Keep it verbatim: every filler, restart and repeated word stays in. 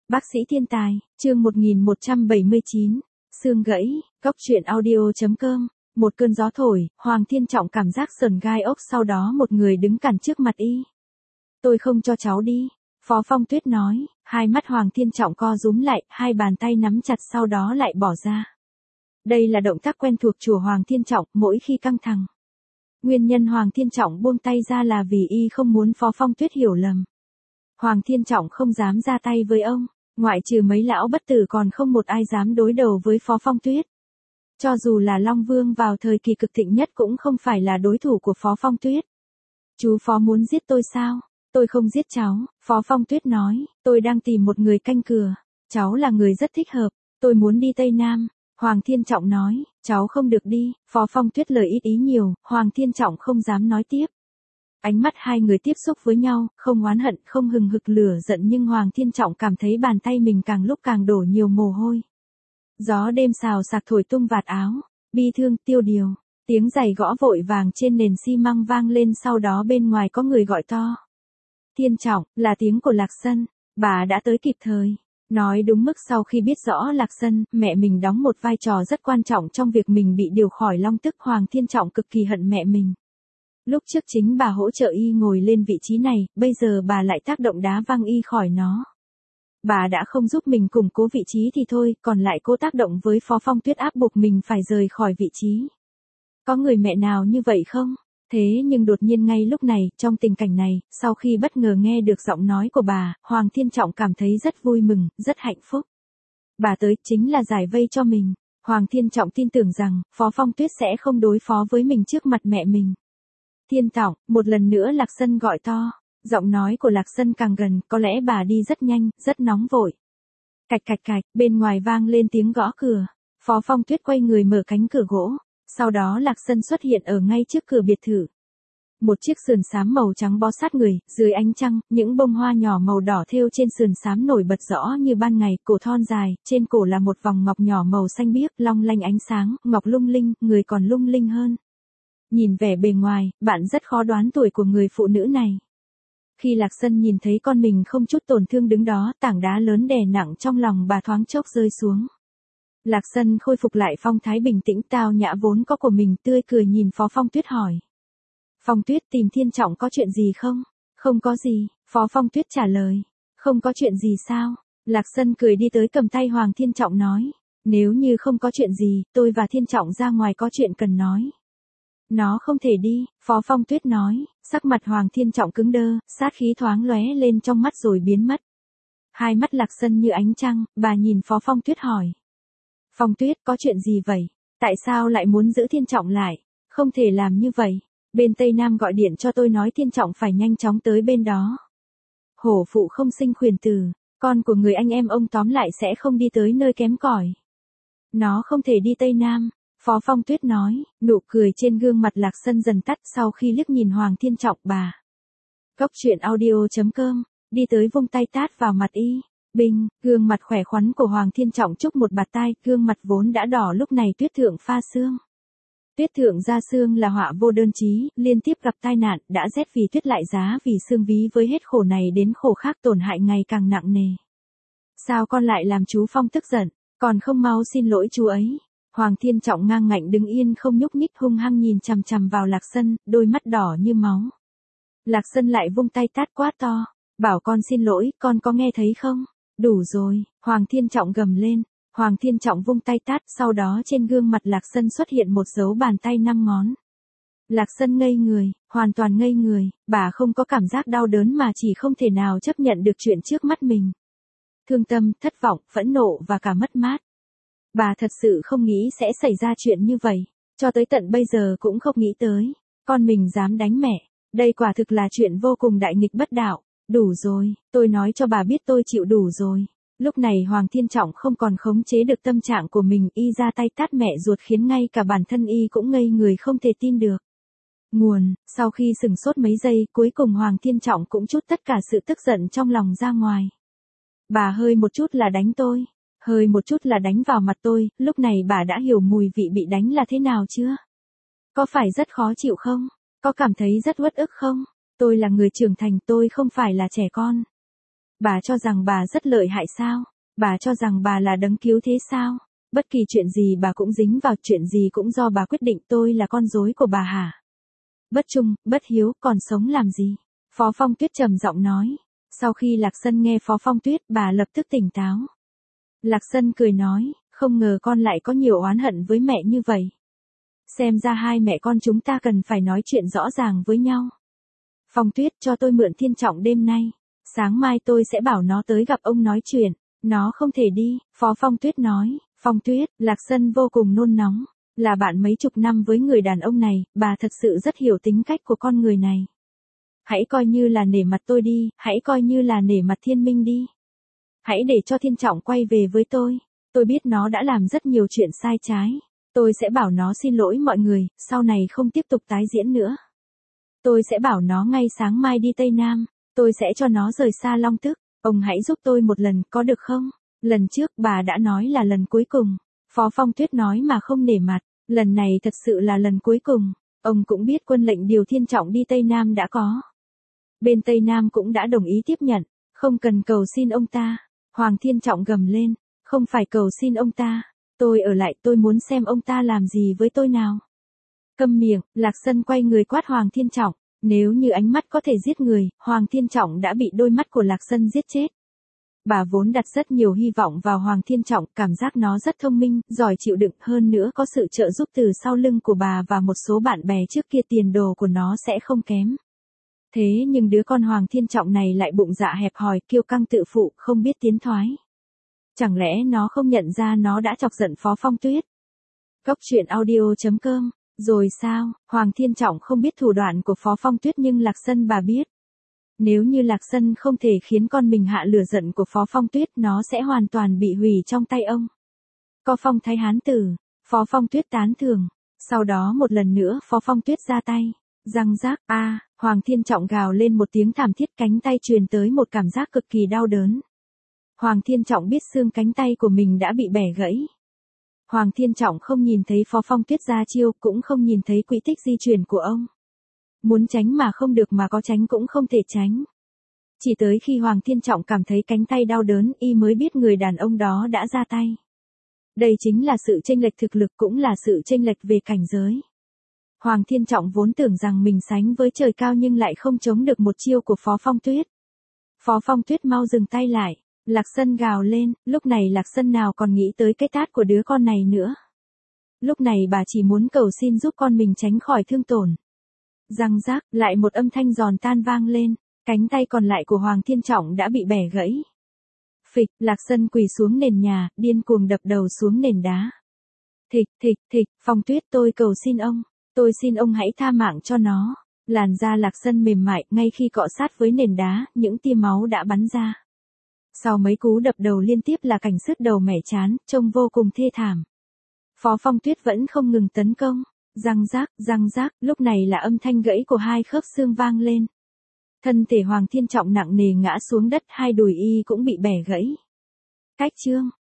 Bác sĩ thiên tài, chương một nghìn một trăm bảy mươi chín, xương gãy, góc truyện audio.com, một cơn gió thổi, Hoàng Thiên Trọng cảm giác sờn gai ốc, sau đó một người đứng cản trước mặt y. Tôi không cho cháu đi, Phó Phong Tuyết nói, hai mắt Hoàng Thiên Trọng co rúm lại, hai bàn tay nắm chặt sau đó lại bỏ ra. Đây là động tác quen thuộc của Hoàng Thiên Trọng mỗi khi căng thẳng. Nguyên nhân Hoàng Thiên Trọng buông tay ra là vì y không muốn Phó Phong Tuyết hiểu lầm. Hoàng Thiên Trọng không dám ra tay với ông, ngoại trừ mấy lão bất tử còn không một ai dám đối đầu với Phó Phong Tuyết. Cho dù là Long Vương vào thời kỳ cực thịnh nhất cũng không phải là đối thủ của Phó Phong Tuyết. Chú Phó muốn giết tôi sao? Tôi không giết cháu, Phó Phong Tuyết nói, tôi đang tìm một người canh cửa. Cháu là người rất thích hợp, tôi muốn đi Tây Nam. Hoàng Thiên Trọng nói, cháu không được đi, Phó Phong Tuyết lời ít ý nhiều, Hoàng Thiên Trọng không dám nói tiếp. Ánh mắt hai người tiếp xúc với nhau, không oán hận, không hừng hực lửa giận, nhưng Hoàng Thiên Trọng cảm thấy bàn tay mình càng lúc càng đổ nhiều mồ hôi. Gió đêm xào xạc thổi tung vạt áo, bi thương, tiêu điều, tiếng giày gõ vội vàng trên nền xi măng vang lên, sau đó bên ngoài có người gọi to. Thiên Trọng, là tiếng của Lạc Sân, bà đã tới kịp thời. Nói đúng mức sau khi biết rõ Lạc Sân, mẹ mình đóng một vai trò rất quan trọng trong việc mình bị điều khỏi Long Tức, Hoàng Thiên Trọng cực kỳ hận mẹ mình. Lúc trước chính bà hỗ trợ y ngồi lên vị trí này, bây giờ bà lại tác động đá văng y khỏi nó. Bà đã không giúp mình củng cố vị trí thì thôi, còn lại cố tác động với Phó Phong Tuyết áp buộc mình phải rời khỏi vị trí. Có người mẹ nào như vậy không? Thế nhưng đột nhiên ngay lúc này, trong tình cảnh này, sau khi bất ngờ nghe được giọng nói của bà, Hoàng Thiên Trọng cảm thấy rất vui mừng, rất hạnh phúc. Bà tới chính là giải vây cho mình. Hoàng Thiên Trọng tin tưởng rằng, Phó Phong Tuyết sẽ không đối phó với mình trước mặt mẹ mình. Thiên Trọng, một lần nữa Lạc Sân gọi to. Giọng nói của Lạc Sân càng gần, có lẽ bà đi rất nhanh, rất nóng vội. Cạch cạch cạch, bên ngoài vang lên tiếng gõ cửa. Phó Phong Tuyết quay người mở cánh cửa gỗ. Sau đó Lạc Sân xuất hiện ở ngay trước cửa biệt thự. Một chiếc sườn xám màu trắng bó sát người, dưới ánh trăng, những bông hoa nhỏ màu đỏ thêu trên sườn xám nổi bật rõ như ban ngày, cổ thon dài, trên cổ là một vòng ngọc nhỏ màu xanh biếc, long lanh ánh sáng, ngọc lung linh, người còn lung linh hơn. Nhìn vẻ bề ngoài, bạn rất khó đoán tuổi của người phụ nữ này. Khi Lạc Sân nhìn thấy con mình không chút tổn thương đứng đó, tảng đá lớn đè nặng trong lòng bà thoáng chốc rơi xuống. Lạc Sân khôi phục lại phong thái bình tĩnh tao nhã vốn có của mình, tươi cười nhìn Phó Phong Tuyết hỏi. Phong Tuyết, tìm Thiên Trọng có chuyện gì không? Không có gì, Phó Phong Tuyết trả lời. Không có chuyện gì sao? Lạc Sân cười đi tới cầm tay Hoàng Thiên Trọng nói. Nếu như không có chuyện gì, tôi và Thiên Trọng ra ngoài có chuyện cần nói. Nó không thể đi, Phó Phong Tuyết nói, sắc mặt Hoàng Thiên Trọng cứng đơ, sát khí thoáng lóe lên trong mắt rồi biến mất. Hai mắt Lạc Sân như ánh trăng, bà nhìn Phó Phong Tuyết hỏi. Phong Tuyết, có chuyện gì vậy? Tại sao lại muốn giữ Thiên Trọng lại? Không thể làm như vậy. Bên Tây Nam gọi điện cho tôi nói Thiên Trọng phải nhanh chóng tới bên đó. Hổ phụ không sinh khuyển tử, con của người anh em ông tóm lại sẽ không đi tới nơi kém cỏi. Nó không thể đi Tây Nam. Phó Phong Tuyết nói, nụ cười trên gương mặt Lạc Sân dần tắt sau khi liếc nhìn Hoàng Thiên Trọng bà. Góc truyện audio.com, đi tới vung tay tát vào mặt y. Bình, gương mặt khỏe khoắn của Hoàng Thiên Trọng chúc một bạt tai, gương mặt vốn đã đỏ lúc này tuyết thượng pha sương. Tuyết thượng ra sương là họa vô đơn chí, liên tiếp gặp tai nạn, đã rét vì tuyết lại giá vì sương, ví với hết khổ này đến khổ khác, tổn hại ngày càng nặng nề. Sao con lại làm chú Phong tức giận, còn không mau xin lỗi chú ấy. Hoàng Thiên Trọng ngang ngạnh đứng yên không nhúc nhích, hung hăng nhìn chằm chằm vào Lạc Sân, đôi mắt đỏ như máu. Lạc Sân lại vung tay tát quát to, bảo con xin lỗi, con có nghe thấy không? Đủ rồi, Hoàng Thiên Trọng gầm lên. Hoàng Thiên Trọng vung tay tát, sau đó trên gương mặt Lạc Sân xuất hiện một dấu bàn tay năm ngón. Lạc Sân ngây người, hoàn toàn ngây người, bà không có cảm giác đau đớn mà chỉ không thể nào chấp nhận được chuyện trước mắt mình. Thương tâm, thất vọng, phẫn nộ và cả mất mát. Bà thật sự không nghĩ sẽ xảy ra chuyện như vậy, cho tới tận bây giờ cũng không nghĩ tới. Con mình dám đánh mẹ, đây quả thực là chuyện vô cùng đại nghịch bất đạo. Đủ rồi, tôi nói cho bà biết tôi chịu đủ rồi. Lúc này Hoàng Thiên Trọng không còn khống chế được tâm trạng của mình, y ra tay tát mẹ ruột khiến ngay cả bản thân y cũng ngây người không thể tin được. Nguồn, sau khi sừng sốt mấy giây, cuối cùng Hoàng Thiên Trọng cũng trút tất cả sự tức giận trong lòng ra ngoài. Bà hơi một chút là đánh tôi, hơi một chút là đánh vào mặt tôi, lúc này bà đã hiểu mùi vị bị đánh là thế nào chưa? Có phải rất khó chịu không? Có cảm thấy rất uất ức không? Tôi là người trưởng thành, tôi không phải là trẻ con. Bà cho rằng bà rất lợi hại sao? Bà cho rằng bà là đấng cứu thế sao? Bất kỳ chuyện gì bà cũng dính vào, chuyện gì cũng do bà quyết định, tôi là con rối của bà hả? Bất trung, bất hiếu, còn sống làm gì? Phó Phong Tuyết trầm giọng nói. Sau khi Lạc Sân nghe Phó Phong Tuyết, bà lập tức tỉnh táo. Lạc Sân cười nói, không ngờ con lại có nhiều oán hận với mẹ như vậy. Xem ra hai mẹ con chúng ta cần phải nói chuyện rõ ràng với nhau. Phong Tuyết, cho tôi mượn Thiên Trọng đêm nay. Sáng mai tôi sẽ bảo nó tới gặp ông nói chuyện. Nó không thể đi, Phó Phong Tuyết nói. Phong Tuyết, Lạc Sân vô cùng nôn nóng. Là bạn mấy chục năm với người đàn ông này, bà thật sự rất hiểu tính cách của con người này. Hãy coi như là nể mặt tôi đi, hãy coi như là nể mặt Thiên Minh đi. Hãy để cho Thiên Trọng quay về với tôi. Tôi biết nó đã làm rất nhiều chuyện sai trái. Tôi sẽ bảo nó xin lỗi mọi người, sau này không tiếp tục tái diễn nữa. Tôi sẽ bảo nó ngay sáng mai đi Tây Nam. Tôi sẽ cho nó rời xa Long Tức. Ông hãy giúp tôi một lần, có được không? Lần trước bà đã nói là lần cuối cùng. Phó Phong Tuyết nói mà không nể mặt. Lần này thật sự là lần cuối cùng. Ông cũng biết quân lệnh điều Thiên Trọng đi Tây Nam đã có. Bên Tây Nam cũng đã đồng ý tiếp nhận. Không cần cầu xin ông ta. Hoàng Thiên Trọng gầm lên. Không phải cầu xin ông ta. Tôi ở lại, tôi muốn xem ông ta làm gì với tôi nào. Câm miệng, Lạc Sân quay người quát Hoàng Thiên Trọng. Nếu như ánh mắt có thể giết người, Hoàng Thiên Trọng đã bị đôi mắt của Lạc Sân giết chết. Bà vốn đặt rất nhiều hy vọng vào Hoàng Thiên Trọng, cảm giác nó rất thông minh, giỏi chịu đựng, hơn nữa có sự trợ giúp từ sau lưng của bà và một số bạn bè trước kia, tiền đồ của nó sẽ không kém. Thế nhưng đứa con Hoàng Thiên Trọng này lại bụng dạ hẹp hòi, kiêu căng tự phụ, không biết tiến thoái. Chẳng lẽ nó không nhận ra nó đã chọc giận Phó Phong Tuyết? Cốc truyện audio chấm com. Rồi sao, Hoàng Thiên Trọng không biết thủ đoạn của Phó Phong Tuyết nhưng Lạc Sân bà biết. Nếu như Lạc Sân không thể khiến con mình hạ lửa giận của Phó Phong Tuyết, nó sẽ hoàn toàn bị hủy trong tay ông. Có phong thái hán tử, Phó Phong Tuyết tán thưởng. Sau đó một lần nữa Phó Phong Tuyết ra tay. Răng rác, a, à, Hoàng Thiên Trọng gào lên một tiếng thảm thiết, cánh tay truyền tới một cảm giác cực kỳ đau đớn. Hoàng Thiên Trọng biết xương cánh tay của mình đã bị bẻ gãy. Hoàng Thiên Trọng không nhìn thấy Phó Phong Tuyết ra chiêu, cũng không nhìn thấy quỹ tích di chuyển của ông. Muốn tránh mà không được, mà có tránh cũng không thể tránh. Chỉ tới khi Hoàng Thiên Trọng cảm thấy cánh tay đau đớn, y mới biết người đàn ông đó đã ra tay. Đây chính là sự chênh lệch thực lực, cũng là sự chênh lệch về cảnh giới. Hoàng Thiên Trọng vốn tưởng rằng mình sánh với trời cao nhưng lại không chống được một chiêu của Phó Phong Tuyết. Phó Phong Tuyết mau dừng tay lại. Lạc Sân gào lên, lúc này Lạc Sân nào còn nghĩ tới cái tát của đứa con này nữa. Lúc này bà chỉ muốn cầu xin giúp con mình tránh khỏi thương tổn. Răng rác, lại một âm thanh giòn tan vang lên, cánh tay còn lại của Hoàng Thiên Trọng đã bị bẻ gãy. Phịch, Lạc Sân quỳ xuống nền nhà, điên cuồng đập đầu xuống nền đá. Thịch, thịch, thịch, Phong Tuyết, tôi cầu xin ông, tôi xin ông hãy tha mạng cho nó. Làn da Lạc Sân mềm mại, ngay khi cọ sát với nền đá, những tia máu đã bắn ra. Sau mấy cú đập đầu liên tiếp là cảnh sứt đầu mẻ chán, trông vô cùng thê thảm. Phó Phong Tuyết vẫn không ngừng tấn công. Răng rác, răng rác, lúc này là âm thanh gãy của hai khớp xương vang lên. Thân thể Hoàng Thiên Trọng nặng nề ngã xuống đất, hai đùi y cũng bị bẻ gãy. Cách chương